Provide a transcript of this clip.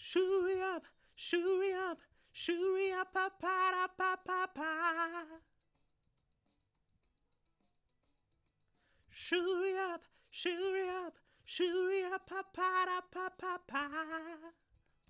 Shooey up, shooey up, shooey up, pa pa da pa pa pa. Shooey up, shooey up, shooey up, pa pa da pa pa pa.